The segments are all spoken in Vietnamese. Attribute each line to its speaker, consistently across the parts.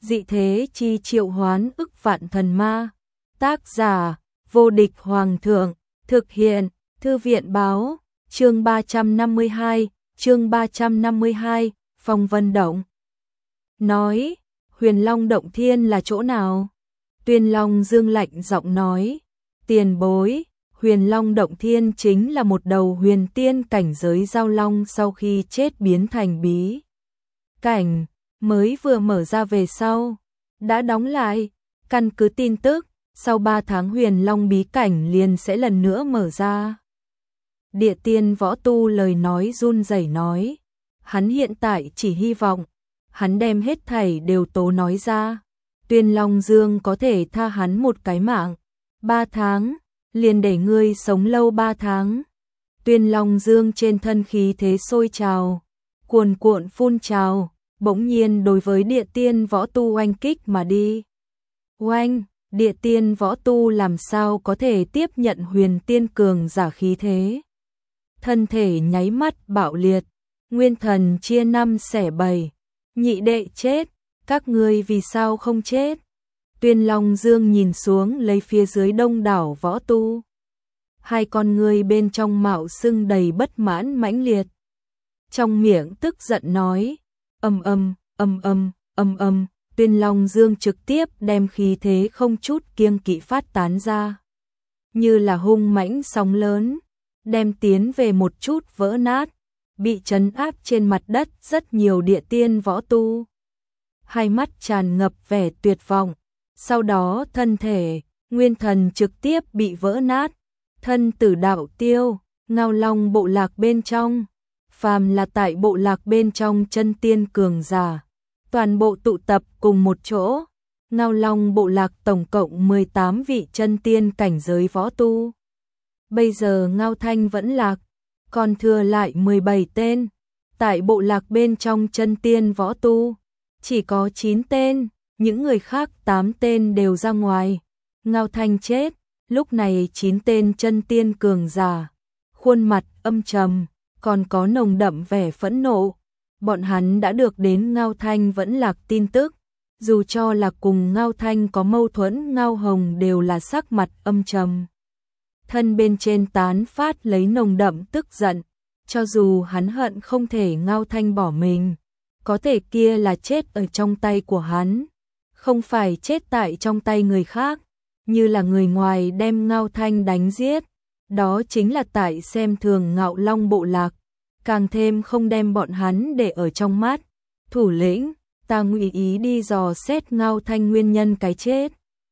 Speaker 1: dị thế chi triệu hoán ức vạn thần ma. Tác giả, vô địch hoàng thượng, thực hiện, thư viện báo, chương 352, Phong Vân Động. Nói, Huyền Long Động Thiên là chỗ nào? Tuyên Long Dương lạnh giọng nói, tiền bối, Huyền Long Động Thiên chính là một đầu huyền tiên cảnh giới giao long sau khi chết biến thành bí cảnh, mới vừa mở ra về sau, đã đóng lại, căn cứ tin tức, sau 3 tháng Huyền Long bí cảnh liền sẽ lần nữa mở ra. Địa tiên võ tu lời nói run rẩy nói, hắn hiện tại chỉ hy vọng, hắn đem hết thảy đều tố nói ra, Tuyên Long Dương có thể tha hắn một cái mạng, 3 tháng, liền để ngươi sống lâu 3 tháng. Tuyên Long Dương trên thân khí thế sôi trào, cuồn cuộn phun trào, bỗng nhiên đối với địa tiên võ tu oanh kích mà đi. Oanh, địa tiên võ tu làm sao có thể tiếp nhận huyền tiên cường giả khí thế. Thân thể nháy mắt bạo liệt, nguyên thần chia 5 xẻ 7, nhị đệ chết, các ngươi vì sao không chết? Tuyên Long Dương nhìn xuống lấy phía dưới đông đảo võ tu. Hai con ngươi bên trong mạo sưng đầy bất mãn mãnh liệt. Trong miệng tức giận nói, Tuyên Long Dương trực tiếp đem khí thế không chút kiêng kỵ phát tán ra. Như là hung mãnh sóng lớn, đem tiến về một chút vỡ nát, bị trấn áp trên mặt đất rất nhiều địa tiên võ tu. Hai mắt tràn ngập vẻ tuyệt vọng, sau đó thân thể, nguyên thần trực tiếp bị vỡ nát, thân tử đạo tiêu, Ngao Long bộ lạc bên trong, phàm là tại bộ lạc bên trong chân tiên cường giả, toàn bộ tụ tập cùng một chỗ. Ngao Long bộ lạc tổng cộng 18 vị chân tiên cảnh giới võ tu. Bây giờ Ngao Thanh vẫn lạc, còn thừa lại 17 tên, tại bộ lạc bên trong chân tiên võ tu, chỉ có 9 tên, những người khác 8 tên đều ra ngoài. Ngao Thanh chết, lúc này 9 tên chân tiên cường giả, khuôn mặt âm trầm, còn có nồng đậm vẻ phẫn nộ. Bọn hắn đã được đến Ngao Thanh vẫn lạc tin tức, dù cho là cùng Ngao Thanh có mâu thuẫn, Ngao Hồng đều là sắc mặt âm trầm. Thân bên trên tán phát lấy nồng đậm tức giận, cho dù hắn hận không thể Ngao Thanh bỏ mình, có thể kia là chết ở trong tay của hắn, không phải chết tại trong tay người khác, như là người ngoài đem Ngao Thanh đánh giết, đó chính là tại xem thường Ngạo Long bộ lạc, càng thêm không đem bọn hắn để ở trong mắt. Thủ lĩnh, ta ngụy ý đi dò xét Ngao Thanh nguyên nhân cái chết.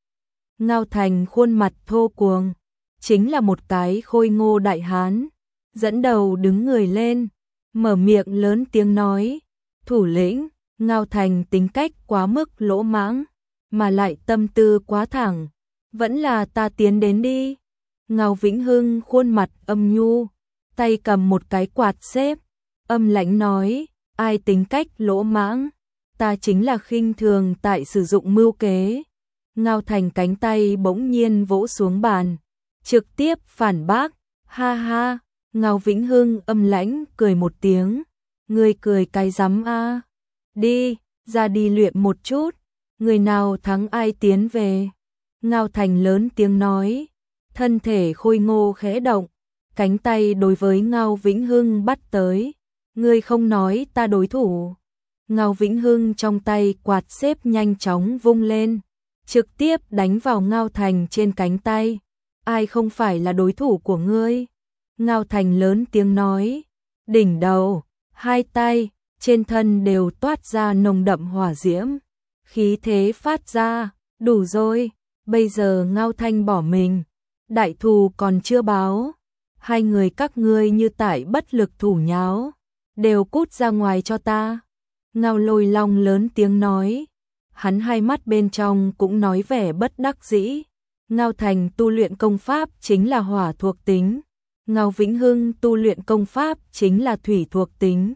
Speaker 1: Ngao Thành khuôn mặt thô cuồng, chính là một cái khôi ngô đại hán, dẫn đầu đứng người lên, mở miệng lớn tiếng nói, thủ lĩnh, Ngao Thành tính cách quá mức lỗ mãng, mà lại tâm tư quá thẳng, vẫn là ta tiến đến đi. Ngao Vĩnh Hưng khuôn mặt âm nhu, tay cầm một cái quạt xếp, âm lãnh nói, ai tính cách lỗ mãng, ta chính là khinh thường tại sử dụng mưu kế. Ngao Thành cánh tay bỗng nhiên vỗ xuống bàn, trực tiếp phản bác, ha ha. Ngao Vĩnh Hưng âm lãnh cười một tiếng, ngươi cười cái rắm a, đi, ra đi luyện một chút, người nào thắng ai tiến về. Ngao Thành lớn tiếng nói, thân thể khôi ngô khẽ động, cánh tay đối với Ngao Vĩnh Hưng bắt tới, ngươi không nói ta đối thủ. Ngao Vĩnh Hưng trong tay quạt xếp nhanh chóng vung lên, trực tiếp đánh vào Ngao Thành trên cánh tay, ai không phải là đối thủ của ngươi. Ngao Thành lớn tiếng nói, đỉnh đầu, hai tay, trên thân đều toát ra nồng đậm hỏa diễm, khí thế phát ra, đủ rồi, bây giờ Ngao Thanh bỏ mình, đại thù còn chưa báo, hai người các ngươi như tại bất lực thủ nháo, đều cút ra ngoài cho ta. Ngao Lôi Long lớn tiếng nói, hắn hai mắt bên trong cũng nói vẻ bất đắc dĩ. Ngao Thành tu luyện công pháp chính là hỏa thuộc tính, Ngao Vĩnh Hưng tu luyện công pháp chính là thủy thuộc tính.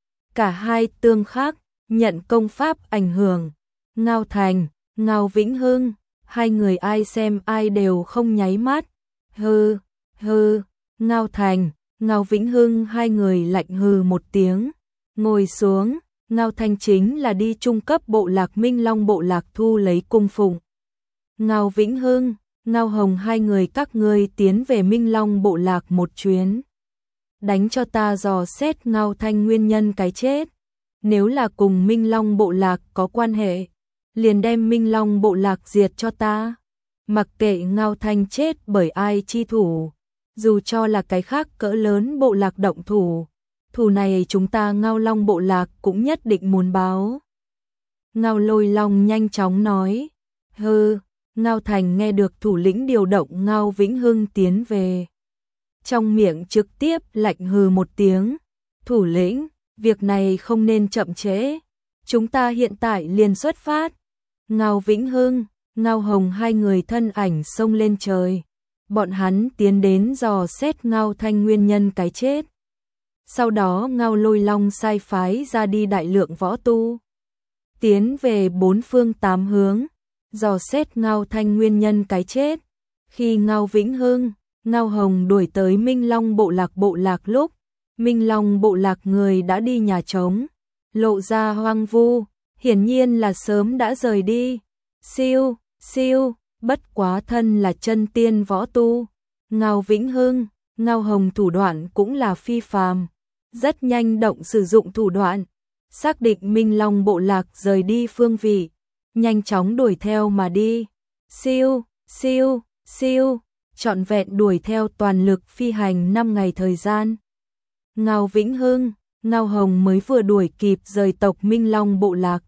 Speaker 1: Cả hai tương khắc, nhận công pháp ảnh hưởng. Ngao Thành, Ngao Vĩnh Hưng, hai người ai xem ai đều không nháy mắt. Hừ, hừ, Ngao Thành, Ngao Vĩnh Hưng hai người lạnh hừ một tiếng, ngồi xuống, Ngao Thanh chính là đi trung cấp bộ lạc Minh Long bộ lạc thu lấy cung phụng. Ngao Vĩnh Hưng, Ngao Hồng hai người các ngươi tiến về Minh Long bộ lạc một chuyến. Đánh cho ta dò xét Ngao Thanh nguyên nhân cái chết. Nếu là cùng Minh Long bộ lạc có quan hệ, liền đem Minh Long bộ lạc diệt cho ta. Mặc kệ Ngao Thanh chết bởi ai chi thủ, dù cho là cái khác cỡ lớn bộ lạc động thủ, thù này chúng ta Ngao Long bộ lạc cũng nhất định muốn báo. Ngao Lôi Long nhanh chóng nói. Hừ. Ngao Thành nghe được thủ lĩnh điều động Ngao Vĩnh Hưng tiến về. Trong miệng trực tiếp lạnh hừ một tiếng. Thủ lĩnh, việc này không nên chậm trễ. Chúng ta hiện tại liền xuất phát. Ngao Vĩnh Hưng, Ngao Hồng hai người thân ảnh xông lên trời. Bọn hắn tiến đến dò xét Ngao Thanh nguyên nhân cái chết. Sau đó Ngao Lôi Long sai phái ra đi đại lượng võ tu. Tiến về bốn phương tám hướng, dò xét Ngao Thanh nguyên nhân cái chết. Khi Ngao Vĩnh Hưng, Ngao Hồng đuổi tới Minh Long bộ lạc lúc, Minh Long bộ lạc người đã đi nhà trống, lộ ra hoang vu, hiển nhiên là sớm đã rời đi. Siêu, siêu, bất quá thân là chân tiên võ tu. Ngao Vĩnh Hưng, Ngao Hồng thủ đoạn cũng là phi phàm, rất nhanh động sử dụng thủ đoạn, xác định Minh Long bộ lạc rời đi phương vị, nhanh chóng đuổi theo mà đi. Siêu, siêu, siêu, trọn vẹn đuổi theo toàn lực phi hành 5 ngày thời gian. Ngao Vĩnh Hưng, Ngao Hồng mới vừa đuổi kịp rời tộc Minh Long bộ lạc.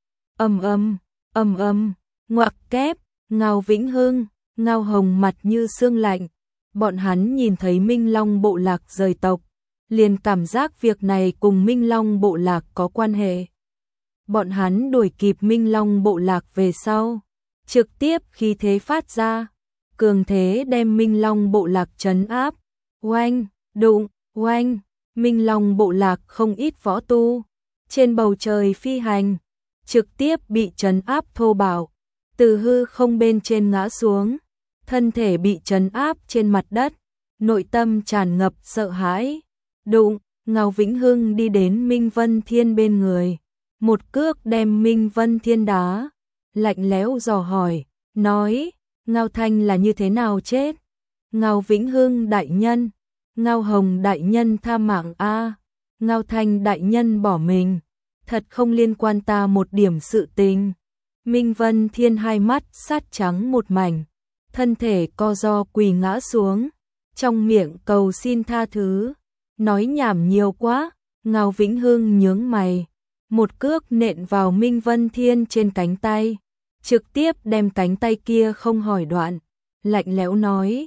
Speaker 1: Ngoặc kép, Ngao Vĩnh Hưng, Ngao Hồng mặt như xương lạnh. Bọn hắn nhìn thấy Minh Long bộ lạc rời tộc, liền cảm giác việc này cùng Minh Long bộ lạc có quan hệ. Bọn hắn đuổi kịp Minh Long bộ lạc về sau, trực tiếp khí thế phát ra, cường thế đem Minh Long bộ lạc trấn áp. Oanh, đụng, oanh, Minh Long bộ lạc không ít võ tu, trên bầu trời phi hành, trực tiếp bị trấn áp thô bạo, từ hư không bên trên ngã xuống, thân thể bị trấn áp trên mặt đất, nội tâm tràn ngập sợ hãi. Đụng, Ngao Vĩnh Hưng đi đến Minh Vân Thiên bên người, một cước đem Minh Vân Thiên đá, lạnh lẽo dò hỏi, nói, Ngao Thanh là như thế nào chết? Ngao Vĩnh Hưng đại nhân, Ngao Hồng đại nhân tha mạng a. Ngao Thanh đại nhân bỏ mình, thật không liên quan ta một điểm sự tình. Minh Vân Thiên hai mắt sát trắng một mảnh, thân thể co ro quỳ ngã xuống, trong miệng cầu xin tha thứ, nói nhảm nhiều quá. Ngao Vĩnh Hưng nhướng mày, một cước nện vào Minh Vân Thiên trên cánh tay, trực tiếp đem cánh tay kia không hỏi đoạn, lạnh lẽo nói,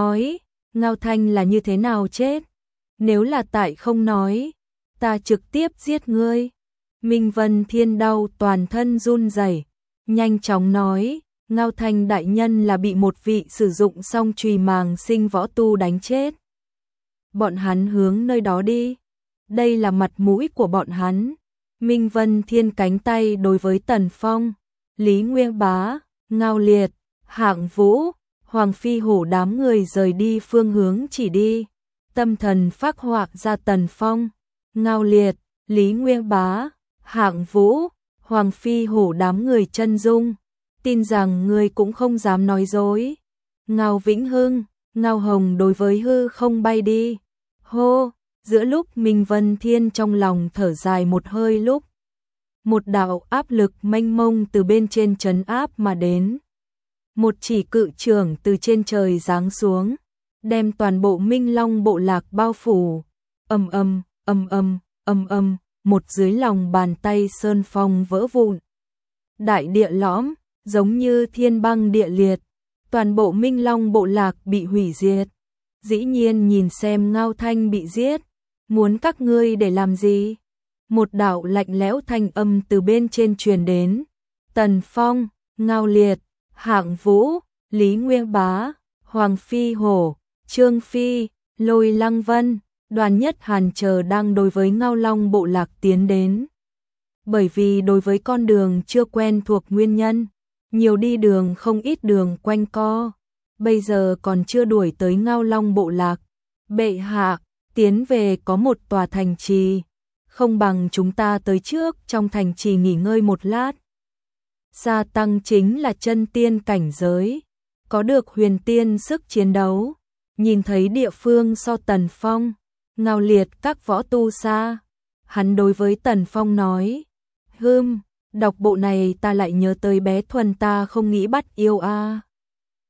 Speaker 1: Ngao Thanh là như thế nào chết? Nếu là tại không nói, ta trực tiếp giết ngươi. Minh Vân Thiên đau toàn thân run rẩy, nhanh chóng nói, Ngao Thanh đại nhân là bị một vị sử dụng song chùy màng sinh võ tu đánh chết. Bọn hắn hướng nơi đó đi, đây là mặt mũi của bọn hắn. Minh Vân Thiên cánh tay đối với Tần Phong, Lý Nguyên Bá, Ngao Liệt, Hạng Vũ, Hoàng Phi Hổ đám người rời đi phương hướng chỉ đi. Tâm thần phác họa ra Tần Phong, Ngao Liệt, Lý Nguyên Bá, Hạng Vũ, Hoàng Phi Hổ đám người chân dung, tin rằng người cũng không dám nói dối. Ngao Vĩnh Hưng, Ngao Hồng đối với hư không bay đi. Hô, giữa lúc Minh Vân Thiên trong lòng thở dài một hơi lúc, một đạo áp lực mênh mông từ bên trên trấn áp mà đến. Một chỉ cự trưởng từ trên trời giáng xuống, đem toàn bộ Minh Long bộ lạc bao phủ. Một dưới lòng bàn tay sơn phong vỡ vụn. Đại địa lõm, giống như thiên băng địa liệt, toàn bộ Minh Long bộ lạc bị hủy diệt. Dĩ nhiên nhìn xem Ngao Thanh bị giết, muốn các ngươi để làm gì? Một đạo lạnh lẽo thanh âm từ bên trên truyền đến. Tần Phong, Ngao Liệt, Hạng Vũ, Lý Nguyên Bá, Hoàng Phi Hổ, Trương Phi, Lôi Lăng Vân, Đoàn Nhất Hàn chờ đang đối với Ngao Long bộ lạc tiến đến. Bởi vì đối với con đường chưa quen thuộc nguyên nhân, nhiều đi đường không ít đường quanh co, bây giờ còn chưa đuổi tới Ngao Long bộ lạc. Bệ hạ, tiến về có một tòa thành trì, không bằng chúng ta tới trước trong thành trì nghỉ ngơi một lát. Gia tăng chính là chân tiên cảnh giới, có được huyền tiên sức chiến đấu, nhìn thấy địa phương so Tần Phong, ngao liệt các võ tu xa. Hắn đối với Tần Phong nói, đọc bộ này ta lại nhớ tới bé Thuần ta không nghĩ bắt yêu a.